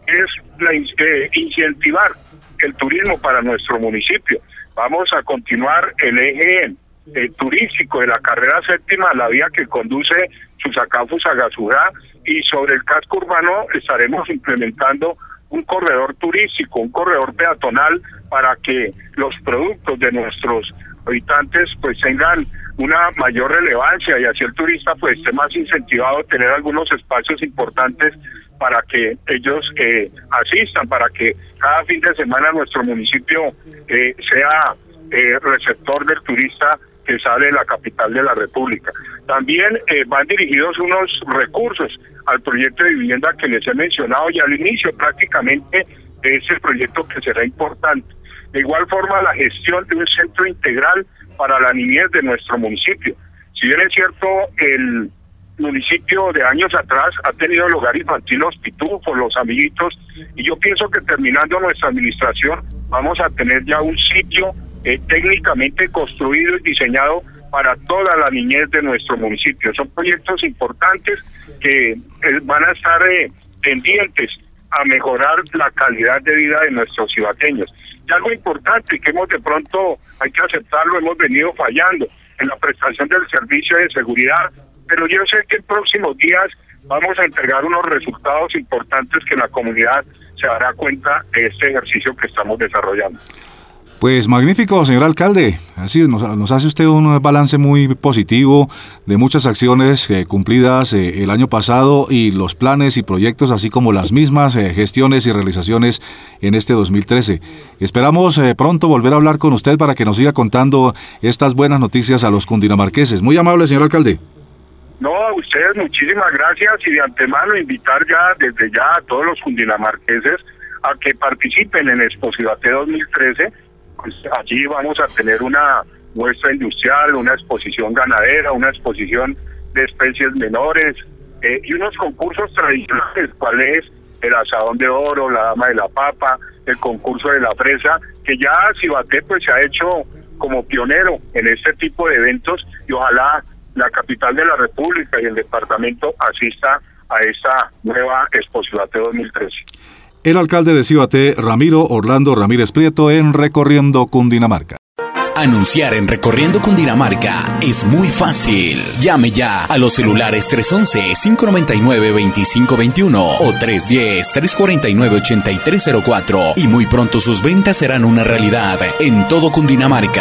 es la, eh, incentivar el turismo para nuestro municipio. Vamos a continuar el eje eh, turístico de la carrera séptima, la vía que conduce Susacafus a Gasugá, y sobre el casco urbano estaremos implementando un corredor turístico, un corredor peatonal para que los productos de nuestros habitantes pues tengan una mayor relevancia y así el turista pues esté más incentivado a tener algunos espacios importantes para que ellos eh, asistan, para que cada fin de semana nuestro municipio eh, sea eh, receptor del turista que sale de la capital de la República. También eh, van dirigidos unos recursos al proyecto de vivienda que les he mencionado y al inicio prácticamente de ese proyecto que será importante. De igual forma, la gestión de un centro integral para la niñez de nuestro municipio. Si bien es cierto, el municipio de años atrás ha tenido el hogar infantil Los Pitufos, Los Amiguitos, y yo pienso que terminando nuestra administración vamos a tener ya un sitio eh, técnicamente construido y diseñado para toda la niñez de nuestro municipio. Son proyectos importantes que eh, van a estar eh, pendientes a mejorar la calidad de vida de nuestros cibateños. Y algo importante que hemos de pronto, hay que aceptarlo, hemos venido fallando en la prestación del servicio de seguridad, pero yo sé que en próximos días vamos a entregar unos resultados importantes que la comunidad se dará cuenta de este ejercicio que estamos desarrollando. Pues magnífico, señor alcalde. Así nos, nos hace usted un balance muy positivo de muchas acciones eh, cumplidas eh, el año pasado y los planes y proyectos, así como las mismas eh, gestiones y realizaciones en este dos mil trece. Esperamos eh, pronto volver a hablar con usted para que nos siga contando estas buenas noticias a los cundinamarqueses. Muy amable, señor alcalde. No, a ustedes muchísimas gracias y de antemano invitar ya desde ya a todos los cundinamarqueses a que participen en Expo Cibate dos mil trece. Pues allí vamos a tener una muestra industrial, una exposición ganadera, una exposición de especies menores eh, y unos concursos tradicionales, cuál es el asadón de oro, la dama de la papa, el concurso de la fresa, que ya Cibate pues se ha hecho como pionero en este tipo de eventos y ojalá la capital de la República y el departamento asista a esta nueva Expo Cibate dos mil trece. El alcalde de Cibate, Ramiro Orlando Ramírez Prieto, en Recorriendo Cundinamarca. Anunciar en Recorriendo Cundinamarca es muy fácil. Llame ya a los celulares tres once, cinco noventa y nueve, veinticinco veintiuno o tres diez, tres cuarenta y nueve, ochenta y tres cero cuatro y muy pronto sus ventas serán una realidad en todo Cundinamarca.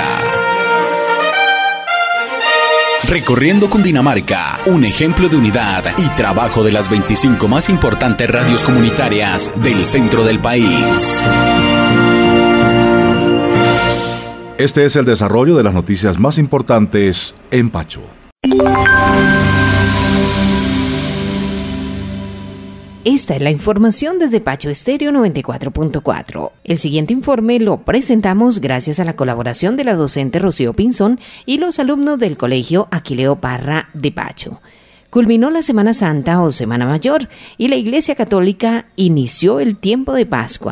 Recorriendo Cundinamarca, un ejemplo de unidad y trabajo de las veinticinco más importantes radios comunitarias del centro del país. Este es el desarrollo de las noticias más importantes en Pacho. Esta es la información desde Pacho Estéreo noventa y cuatro punto cuatro. El siguiente informe lo presentamos gracias a la colaboración de la docente Rocío Pinzón y los alumnos del Colegio Aquileo Parra de Pacho. Culminó la Semana Santa o Semana Mayor y la Iglesia Católica inició el tiempo de Pascua,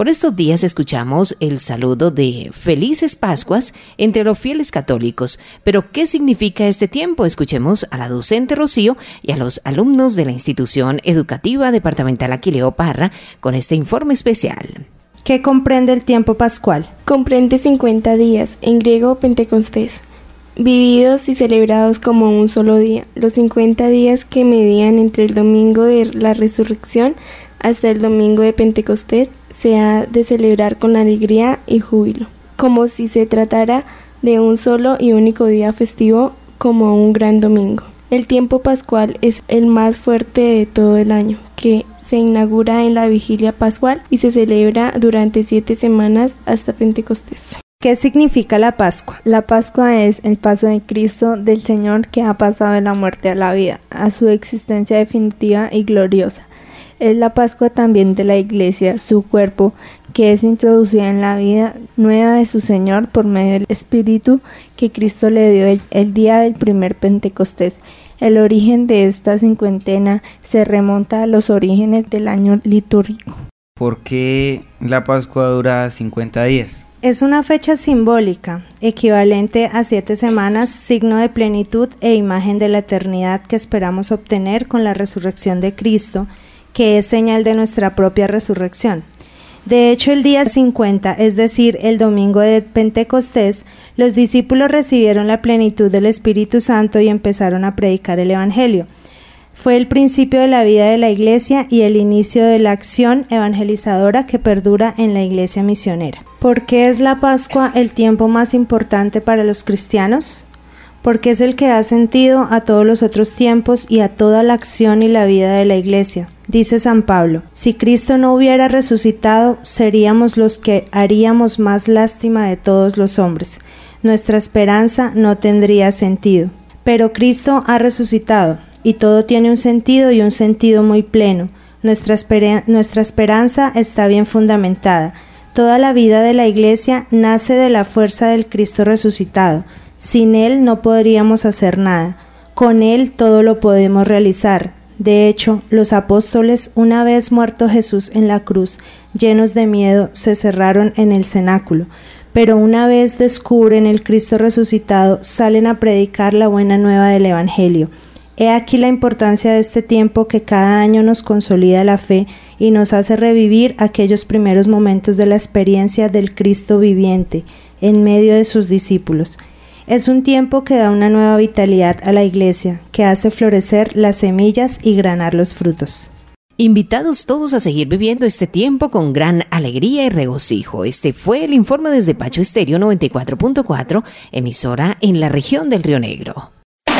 Por estos días escuchamos el saludo de Felices Pascuas entre los fieles católicos. Pero, ¿qué significa este tiempo? Escuchemos a la docente Rocío y a los alumnos de la Institución Educativa Departamental Aquileo Parra con este informe especial. ¿Qué comprende el tiempo pascual? Comprende cincuenta días, en griego Pentecostés, vividos y celebrados como un solo día. Los cincuenta días que medían entre el domingo de la resurrección hasta el domingo de Pentecostés se ha de celebrar con alegría y júbilo, como si se tratara de un solo y único día festivo, como un gran domingo. El tiempo pascual es el más fuerte de todo el año, que se inaugura en la vigilia pascual y se celebra durante siete semanas hasta Pentecostés. ¿Qué significa la Pascua? La Pascua es el paso de Cristo del Señor que ha pasado de la muerte a la vida, a su existencia definitiva y gloriosa. Es la Pascua también de la Iglesia, su cuerpo, que es introducida en la vida nueva de su Señor por medio del Espíritu que Cristo le dio el, el día del primer Pentecostés. El origen de esta cincuentena se remonta a los orígenes del año litúrgico. ¿Por qué la Pascua dura cincuenta días? Es una fecha simbólica, equivalente a siete semanas, signo de plenitud e imagen de la eternidad que esperamos obtener con la resurrección de Cristo, que es señal de nuestra propia resurrección. De hecho, el día cincuenta, es decir, el domingo de Pentecostés, los discípulos recibieron la plenitud del Espíritu Santo y empezaron a predicar el Evangelio. Fue el principio de la vida de la Iglesia y el inicio de la acción evangelizadora que perdura en la Iglesia misionera. ¿Por qué es la Pascua el tiempo más importante para los cristianos? Porque es el que da sentido a todos los otros tiempos y a toda la acción y la vida de la Iglesia. Dice San Pablo: si Cristo no hubiera resucitado, seríamos los que haríamos más lástima de todos los hombres. Nuestra esperanza no tendría sentido. Pero Cristo ha resucitado, y todo tiene un sentido y un sentido muy pleno. Nuestra, esper- nuestra esperanza está bien fundamentada. Toda la vida de la Iglesia nace de la fuerza del Cristo resucitado. Sin Él no podríamos hacer nada. Con Él todo lo podemos realizar. De hecho, los apóstoles, una vez muerto Jesús en la cruz, llenos de miedo, se cerraron en el cenáculo. Pero una vez descubren el Cristo resucitado, salen a predicar la buena nueva del Evangelio. He aquí la importancia de este tiempo que cada año nos consolida la fe y nos hace revivir aquellos primeros momentos de la experiencia del Cristo viviente en medio de sus discípulos. Es un tiempo que da una nueva vitalidad a la Iglesia, que hace florecer las semillas y granar los frutos. Invitados todos a seguir viviendo este tiempo con gran alegría y regocijo. Este fue el informe desde Pacho Estéreo noventa y cuatro punto cuatro, emisora en la región del Río Negro.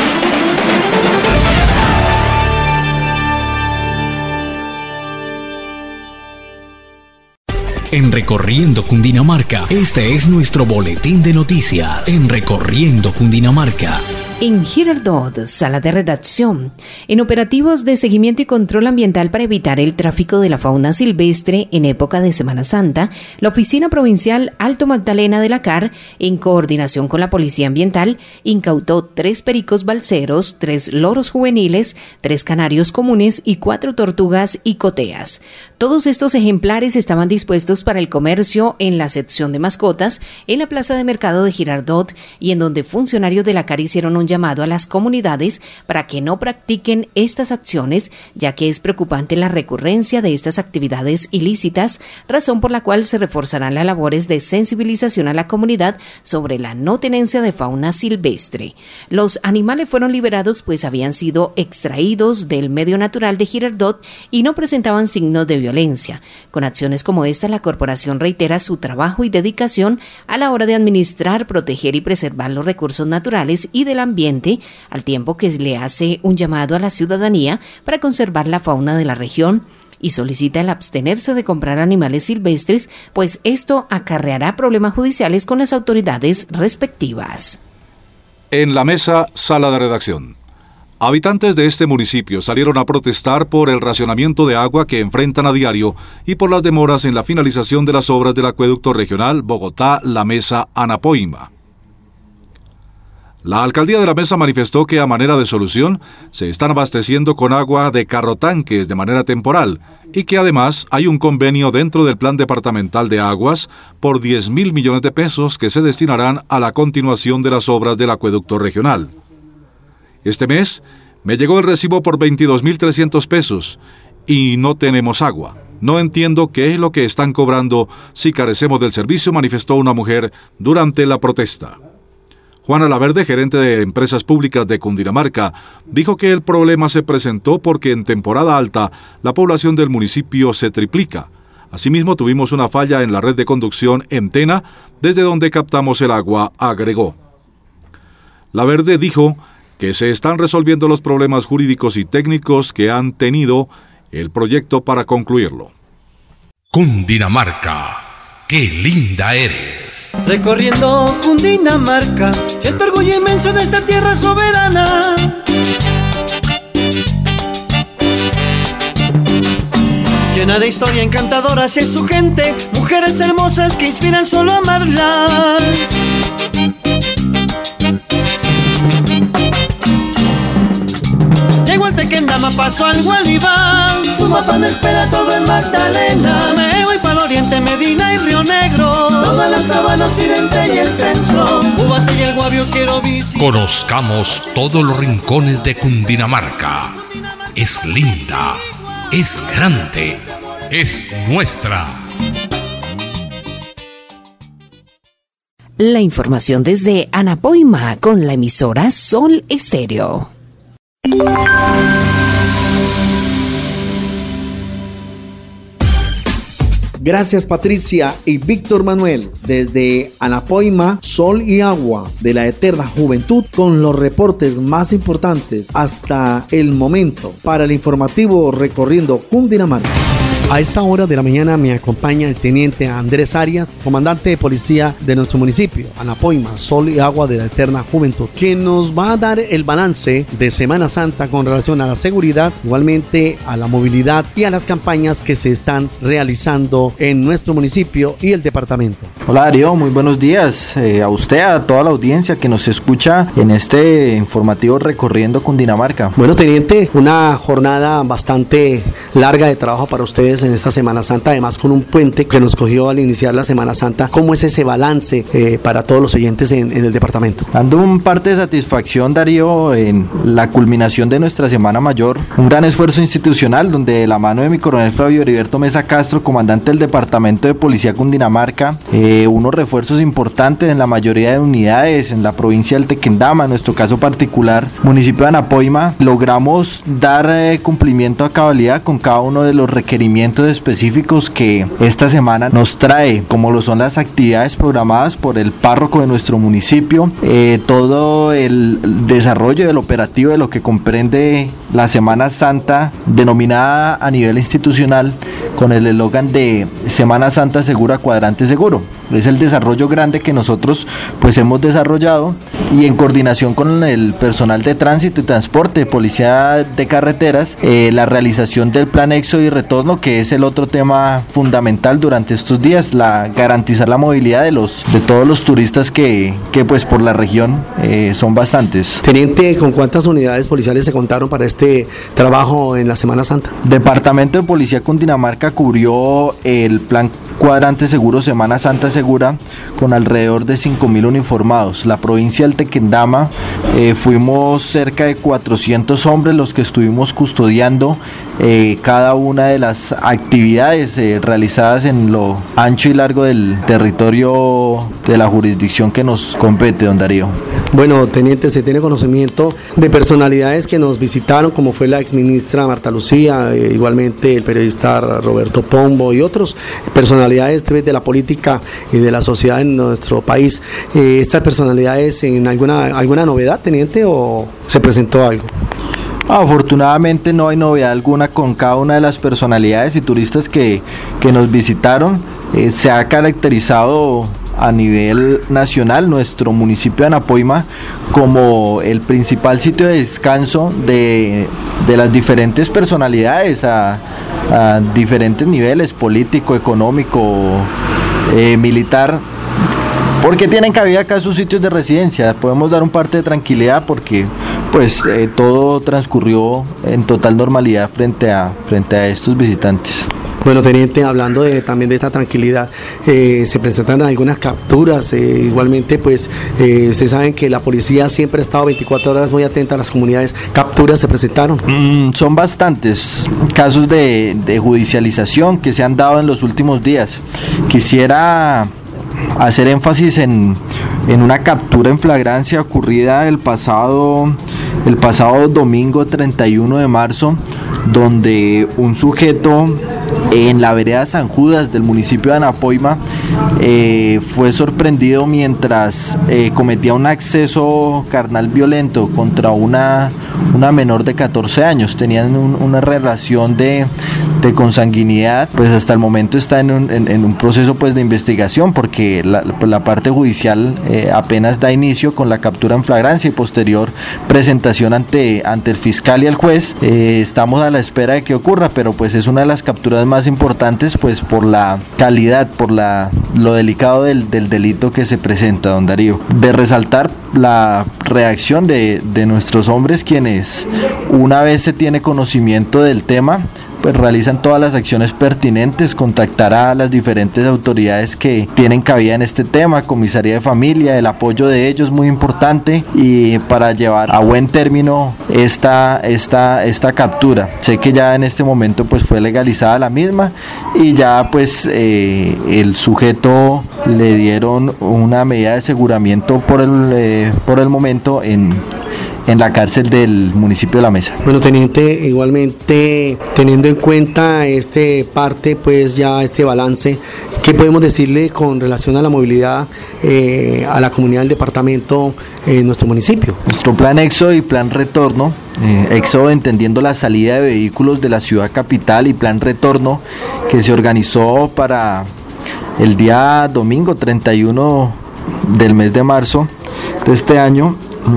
En Recorriendo Cundinamarca, este es nuestro boletín de noticias. En Recorriendo Cundinamarca. En Girardot, sala de redacción, en operativos de seguimiento y control ambiental para evitar el tráfico de la fauna silvestre en época de Semana Santa, la Oficina Provincial Alto Magdalena de la C A R, en coordinación con la Policía Ambiental, incautó tres pericos balseros, tres loros juveniles, tres canarios comunes y cuatro tortugas y coteas. Todos estos ejemplares estaban dispuestos para el comercio en la sección de mascotas en la Plaza de Mercado de Girardot y en donde funcionarios de la C A R hicieron un llamado a las comunidades para que no practiquen estas acciones, ya que es preocupante la recurrencia de estas actividades ilícitas, razón por la cual se reforzarán las labores de sensibilización a la comunidad sobre la no tenencia de fauna silvestre. Los animales fueron liberados pues habían sido extraídos del medio natural de Girardot y no presentaban signos de violencia. Con acciones como esta, la corporación reitera su trabajo y dedicación a la hora de administrar, proteger y preservar los recursos naturales y del ambiente, al tiempo que le hace un llamado a la ciudadanía para conservar la fauna de la región y solicita el abstenerse de comprar animales silvestres, pues esto acarreará problemas judiciales con las autoridades respectivas. En la mesa, sala de redacción. Habitantes de este municipio salieron a protestar por el racionamiento de agua que enfrentan a diario y por las demoras en la finalización de las obras del acueducto regional Bogotá-La Mesa-Anapoima. La alcaldía de La Mesa manifestó que a manera de solución se están abasteciendo con agua de carrotanques de manera temporal, y que además hay un convenio dentro del Plan Departamental de Aguas por diez mil millones de pesos que se destinarán a la continuación de las obras del acueducto regional. Este mes me llegó el recibo por veintidós mil trescientos pesos y no tenemos agua. No entiendo qué es lo que están cobrando si carecemos del servicio, manifestó una mujer durante la protesta. Juana Laverde, gerente de Empresas Públicas de Cundinamarca, dijo que el problema se presentó porque en temporada alta la población del municipio se triplica. Asimismo, tuvimos una falla en la red de conducción en Tena, desde donde captamos el agua, agregó. Laverde dijo que se están resolviendo los problemas jurídicos y técnicos que han tenido el proyecto para concluirlo. Cundinamarca, qué linda eres. Recorriendo Cundinamarca, siento orgullo inmenso de esta tierra soberana. Llena de historia encantadora hacia su gente, mujeres hermosas que inspiran solo a amarlas. Llego al Tequendama, paso al Gualibán, su mapa me espera todo en Magdalena. Me voy para el oriente, Medina y Río Negro, toda la sabana occidente y el centro, Ubate y el Guavio quiero visitar. Conozcamos todos los rincones de Cundinamarca. Es linda, es grande, es nuestra. La información desde Anapoima con la emisora Sol Estéreo. Gracias Patricia y Víctor Manuel desde Anapoima, Sol y Agua de la Eterna Juventud con los reportes más importantes hasta el momento para el informativo Recorriendo Cundinamarca. A esta hora de la mañana me acompaña el teniente Andrés Arias, comandante de policía de nuestro municipio, Anapoima, Sol y Agua de la Eterna Juventud, quien nos va a dar el balance de Semana Santa con relación a la seguridad, igualmente a la movilidad y a las campañas que se están realizando en nuestro municipio y el departamento. Hola Darío, muy buenos días eh, a usted, a toda la audiencia que nos escucha en este informativo Recorriendo Cundinamarca. Bueno, teniente, una jornada bastante larga de trabajo para ustedes en esta Semana Santa, además con un puente que nos cogió al iniciar la Semana Santa. ¿Cómo es ese balance eh, para todos los oyentes en, en el departamento? Dando un parte de satisfacción, Darío, en la culminación de nuestra Semana Mayor, un gran esfuerzo institucional donde de la mano de mi coronel Flavio Heriberto Mesa Castro, comandante del Departamento de Policía Cundinamarca, eh, unos refuerzos importantes en la mayoría de unidades en la provincia del Tequendama, en nuestro caso particular, municipio de Anapoima, logramos dar eh, cumplimiento a cabalidad con cada uno de los requerimientos específicos que esta semana nos trae, como lo son las actividades programadas por el párroco de nuestro municipio, eh, todo el desarrollo del operativo de lo que comprende la Semana Santa denominada a nivel institucional con el eslogan de Semana Santa Segura, Cuadrante Seguro. Es el desarrollo grande que nosotros pues hemos desarrollado y en coordinación con el personal de tránsito y transporte, policía de carreteras, eh, la realización del plan éxodo y retorno, que es el otro tema fundamental durante estos días, la garantizar la movilidad de los de todos los turistas que, que pues por la región eh, son bastantes. Teniente, ¿con cuántas unidades policiales se contaron para este trabajo en la Semana Santa? Departamento de Policía Cundinamarca cubrió el plan Cuadrante Seguro Semana Santa Segura con alrededor de cinco mil uniformados. La provincia del Tequendama eh, fuimos cerca de cuatrocientos hombres los que estuvimos custodiando eh, cada una de las actividades eh, realizadas en lo ancho y largo del territorio de la jurisdicción que nos compete, don Darío. Bueno, teniente, se tiene conocimiento de personalidades que nos visitaron, como fue la exministra Marta Lucía, eh, igualmente el periodista Roberto Pombo y otros personalidades de la política y de la sociedad en nuestro país. Eh, ¿Estas personalidades en alguna, alguna novedad, teniente, o se presentó algo? Afortunadamente no hay novedad alguna con cada una de las personalidades y turistas que, que nos visitaron. Eh, se ha caracterizado a nivel nacional nuestro municipio de Anapoima como el principal sitio de descanso de, de las diferentes personalidades a, a diferentes niveles, político, económico, eh, militar, porque tienen cabida acá sus sitios de residencia. Podemos dar un parte de tranquilidad porque pues eh, todo transcurrió en total normalidad frente a, frente a estos visitantes. Bueno, teniente, hablando de, también de esta tranquilidad, eh, se presentan algunas capturas, eh, igualmente pues eh, ustedes saben que la policía siempre ha estado veinticuatro horas muy atenta a las comunidades. ¿Capturas se presentaron? Mm, son bastantes casos de, de judicialización que se han dado en los últimos días. Quisiera hacer énfasis en, en una captura en flagrancia ocurrida el pasado, el pasado domingo treinta y uno de marzo, donde un sujeto en la vereda San Judas del municipio de Anapoima eh, fue sorprendido mientras eh, cometía un acceso carnal violento contra una, una menor de catorce años. Tenían un, una relación de, de consanguinidad. Pues hasta el momento está en un, en, en un proceso pues de investigación, porque la, la parte judicial eh, apenas da inicio con la captura en flagrancia y posterior presentación ante, ante el fiscal y el juez. Eh, estamos a la espera de que ocurra, pero pues es una de las capturas más importantes pues por la calidad, por la lo delicado del, del delito que se presenta, don Darío. De resaltar la reacción de, de nuestros hombres, quienes una vez se tiene conocimiento del tema, pues realizan todas las acciones pertinentes, contactar a las diferentes autoridades que tienen cabida en este tema, comisaría de familia, el apoyo de ellos muy importante, y para llevar a buen término esta, esta, esta captura. Sé que ya en este momento pues fue legalizada la misma y ya pues eh, el sujeto le dieron una medida de aseguramiento por el, eh, por el momento en en la cárcel del municipio de La Mesa. Bueno, teniente, igualmente teniendo en cuenta este parte, pues ya este balance, ¿qué podemos decirle con relación a la movilidad eh, a la comunidad del departamento en nuestro municipio? Nuestro plan Éxodo y plan Retorno, eh, Éxodo entendiendo la salida de vehículos de la ciudad capital, y plan Retorno que se organizó para el día domingo treinta y uno del mes de marzo de este año.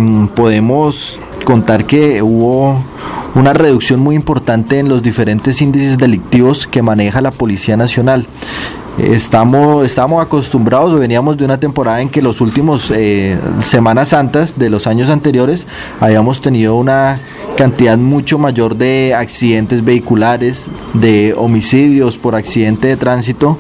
Podemos contar que hubo una reducción muy importante en los diferentes índices delictivos que maneja la Policía Nacional. Estamos, estamos acostumbrados, o veníamos de una temporada en que los últimos eh, Semanas Santas de los años anteriores habíamos tenido una cantidad mucho mayor de accidentes vehiculares, de homicidios por accidente de tránsito,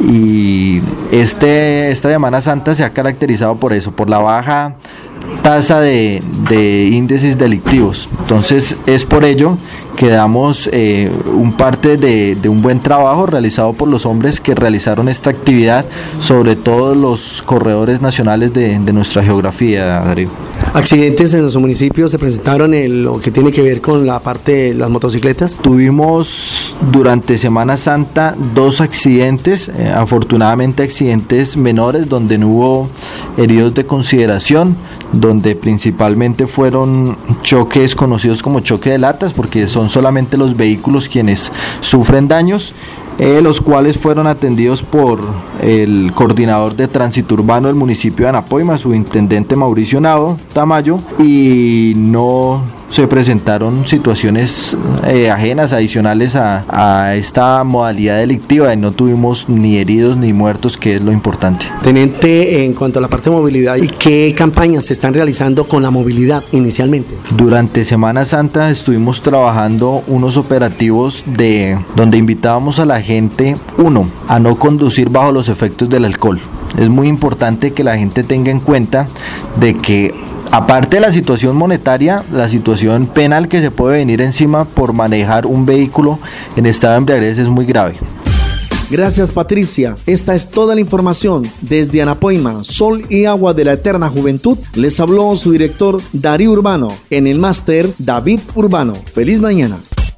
y este, esta Semana Santa se ha caracterizado por eso, por la baja tasa de, de índices delictivos. Entonces es por ello que damos eh, un parte de, de un buen trabajo realizado por los hombres que realizaron esta actividad, sobre todo los corredores nacionales de, de nuestra geografía, Darío. ¿Accidentes en nuestro municipio se presentaron en lo que tiene que ver con la parte de las motocicletas? Tuvimos durante Semana Santa dos accidentes, eh, afortunadamente accidentes menores, donde no hubo heridos de consideración, donde principalmente fueron choques conocidos como choque de latas, porque son solamente los vehículos quienes sufren daños, eh, los cuales fueron atendidos por el coordinador de tránsito urbano del municipio de Anapoima, subintendente Mauricio Nado Tamayo, y no se presentaron situaciones eh, ajenas, adicionales a, a esta modalidad delictiva, y no tuvimos ni heridos ni muertos, que es lo importante. Teniente, en cuanto a la parte de movilidad, ¿qué campañas se están realizando con la movilidad inicialmente? Durante Semana Santa estuvimos trabajando unos operativos de donde invitábamos a la gente, uno, a no conducir bajo los efectos del alcohol. Es muy importante que la gente tenga en cuenta de que, aparte de la situación monetaria, la situación penal que se puede venir encima por manejar un vehículo en estado de embriaguez es muy grave. Gracias, Patricia. Esta es toda la información desde Anapoima, Sol y Agua de la Eterna Juventud. Les habló su director Darío Urbano, en el máster David Urbano. Feliz mañana.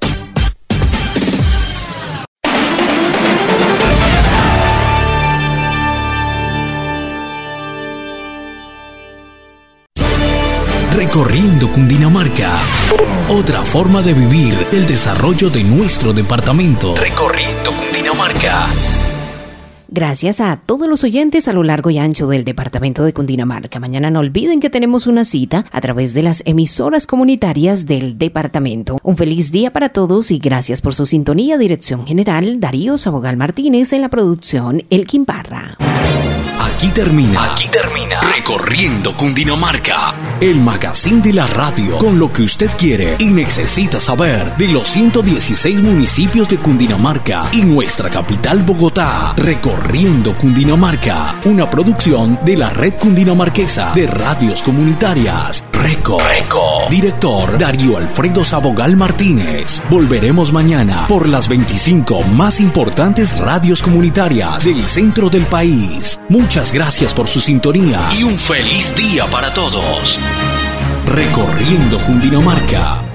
Recorriendo Cundinamarca. Otra forma de vivir el desarrollo de nuestro departamento. Recorriendo Cundinamarca. Gracias a todos los oyentes a lo largo y ancho del departamento de Cundinamarca. Mañana no olviden que tenemos una cita a través de las emisoras comunitarias del departamento. Un feliz día para todos y gracias por su sintonía. Dirección General Darío Sabogal Martínez, en la producción Elkin Parra. Aquí termina. Aquí termina. Recorriendo Cundinamarca, el magazine de la radio con lo que usted quiere y necesita saber de los ciento dieciséis municipios de Cundinamarca y nuestra capital Bogotá. Recorriendo Cundinamarca, una producción de la Red Cundinamarquesa de Radios Comunitarias. Reco. Reco. Director Darío Alfredo Sabogal Martínez. Volveremos mañana por las veinticinco más importantes radios comunitarias del centro del país. Muchas gracias por su sintonía y un feliz día para todos. Recorriendo Cundinamarca.